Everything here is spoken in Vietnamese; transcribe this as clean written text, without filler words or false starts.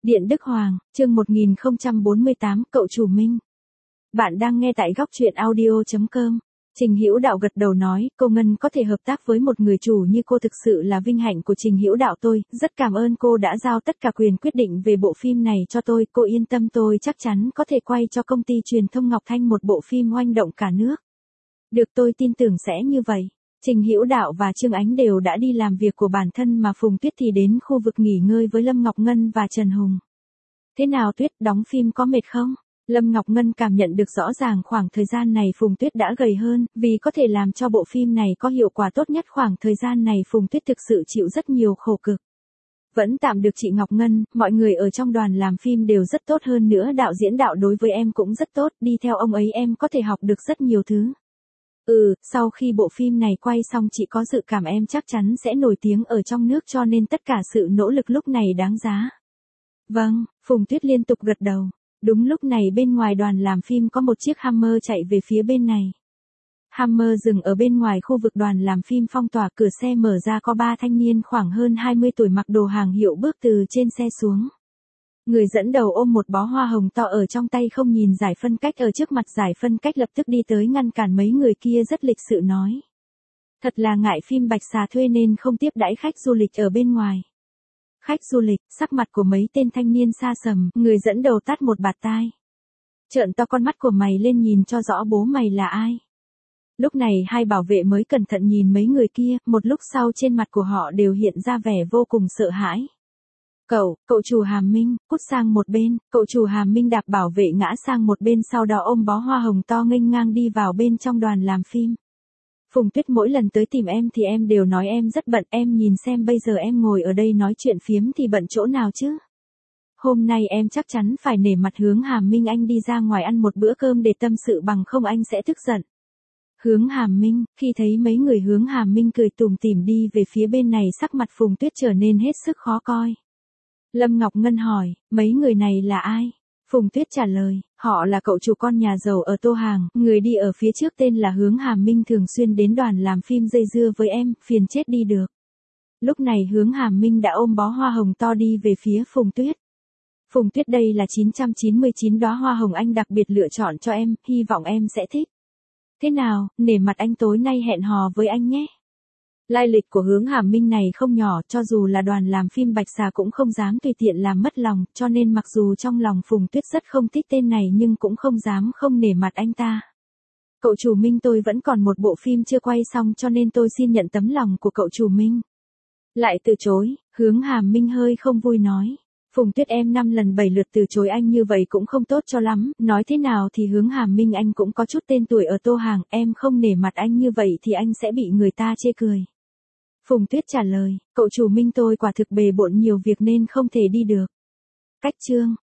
Điện Đức Hoàng, chương 1048, cậu chủ Minh. Bạn đang nghe tại góc truyện audio.com. Trình Hữu Đạo gật đầu nói, cô Ngân có thể hợp tác với một người chủ như cô thực sự là vinh hạnh của Trình Hữu Đạo tôi, rất cảm ơn cô đã giao tất cả quyền quyết định về bộ phim này cho tôi, cô yên tâm tôi chắc chắn có thể quay cho công ty truyền thông Ngọc Thanh một bộ phim oanh động cả nước. Được, tôi tin tưởng sẽ như vậy. Trình Hữu Đạo và Trương Ánh đều đã đi làm việc của bản thân mà Phùng Tuyết thì đến khu vực nghỉ ngơi với Lâm Ngọc Ngân và Trần Hùng. Thế nào Tuyết, đóng phim có mệt không? Lâm Ngọc Ngân cảm nhận được rõ ràng khoảng thời gian này Phùng Tuyết đã gầy hơn, vì có thể làm cho bộ phim này có hiệu quả tốt nhất khoảng thời gian này Phùng Tuyết thực sự chịu rất nhiều khổ cực. Vẫn tạm được chị Ngọc Ngân, mọi người ở trong đoàn làm phim đều rất tốt, hơn nữa đạo diễn Đạo đối với em cũng rất tốt, đi theo ông ấy em có thể học được rất nhiều thứ. Sau khi bộ phim này quay xong chị có dự cảm em chắc chắn sẽ nổi tiếng ở trong nước cho nên tất cả sự nỗ lực lúc này đáng giá. Vâng, Phùng Tuyết liên tục gật đầu. Đúng lúc này bên ngoài đoàn làm phim có một chiếc Hummer chạy về phía bên này. Hummer dừng ở bên ngoài khu vực đoàn làm phim phong tỏa, cửa xe mở ra, có 3 thanh niên khoảng hơn 20 tuổi mặc đồ hàng hiệu bước từ trên xe xuống. Người dẫn đầu ôm một bó hoa hồng to ở trong tay, không nhìn giải phân cách ở trước mặt, giải phân cách lập tức đi tới ngăn cản mấy người kia, rất lịch sự nói. Thật là ngại phim Bạch Xà thuê nên không tiếp đãi khách du lịch ở bên ngoài. Khách du lịch, sắc mặt của mấy tên thanh niên xa sầm, người dẫn đầu tát một bạt tai. Trợn to con mắt của mày lên nhìn cho rõ bố mày là ai. Lúc này hai bảo vệ mới cẩn thận nhìn mấy người kia, một lúc sau trên mặt của họ đều hiện ra vẻ vô cùng sợ hãi. Cậu chủ Hàm Minh, cút sang một bên, cậu chủ Hàm Minh đạp bảo vệ ngã sang một bên, sau đó ôm bó hoa hồng to nghênh ngang đi vào bên trong đoàn làm phim. Phùng Tuyết mỗi lần tới tìm em thì em đều nói em rất bận, em nhìn xem bây giờ em ngồi ở đây nói chuyện phiếm thì bận chỗ nào chứ. Hôm nay em chắc chắn phải nể mặt Hướng Hàm Minh anh đi ra ngoài ăn một bữa cơm để tâm sự, bằng không anh sẽ tức giận. Hướng Hàm Minh, khi thấy mấy người Hướng Hàm Minh cười tủm tỉm đi về phía bên này, sắc mặt Phùng Tuyết trở nên hết sức khó coi. Lâm Ngọc Ngân hỏi, mấy người này là ai? Phùng Tuyết trả lời, họ là cậu chủ con nhà giàu ở Tô Hàng, người đi ở phía trước tên là Hướng Hàm Minh thường xuyên đến đoàn làm phim dây dưa với em, phiền chết đi được. Lúc này Hướng Hàm Minh đã ôm bó hoa hồng to đi về phía Phùng Tuyết. Phùng Tuyết, đây là 999 đóa hoa hồng anh đặc biệt lựa chọn cho em, hy vọng em sẽ thích. Thế nào, nể mặt anh tối nay hẹn hò với anh nhé. Lai lịch của Hướng Hàm Minh này không nhỏ, cho dù là đoàn làm phim Bạch Xà cũng không dám tùy tiện làm mất lòng, cho nên mặc dù trong lòng Phùng Tuyết rất không thích tên này nhưng cũng không dám không nể mặt anh ta. Cậu chủ Minh, tôi vẫn còn một bộ phim chưa quay xong cho nên tôi xin nhận tấm lòng của cậu chủ Minh. Lại từ chối, Hướng Hàm Minh hơi không vui nói. Phùng Tuyết, em 5 lần 7 lượt từ chối anh như vậy cũng không tốt cho lắm, nói thế nào thì Hướng Hàm Minh anh cũng có chút tên tuổi ở Tô Hàng, em không nể mặt anh như vậy thì anh sẽ bị người ta chê cười. Phùng Tuyết trả lời, cậu chủ Minh tôi quả thực bề bộn nhiều việc nên không thể đi được. Cách chương